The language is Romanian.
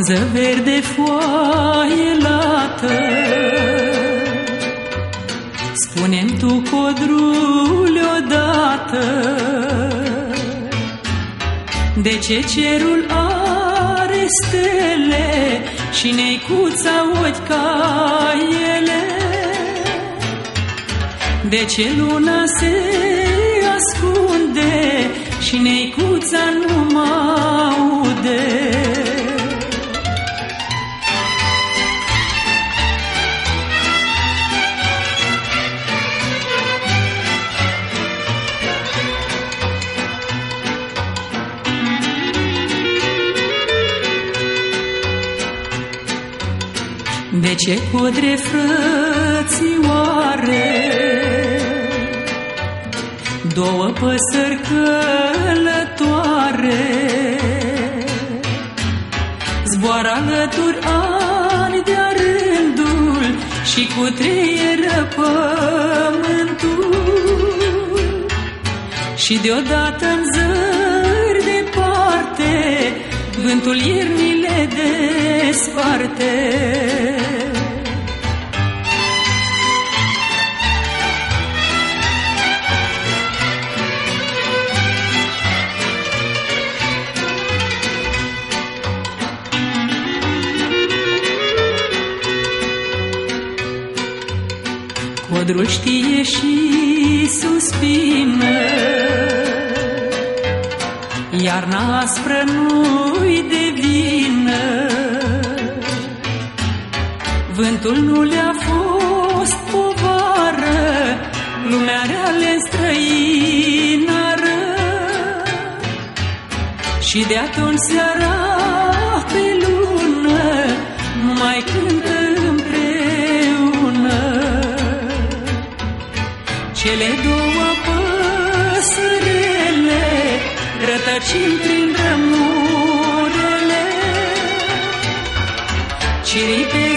frunză verde, foaie lată, spune-mi tu, codrule, odată, de ce cerul are stele și neicuța ochi ca ele? De ce luna se ascunde și neicuța nu mă aude? De ce codre, frățioare, două păsări călătoare zboară alături ani de-a rândul și cutreieră pământul, și deodată-n zări departe vântul iernii le desparte. Codrul știe și suspină, iarna aspră nu-i de vină. Vântul nu le-a fost povară, lumea rea le străinară, și de atunci seara pe lună nu mai cântă împreună. Cele două păsărele rătăcind prin rămurele, ciripe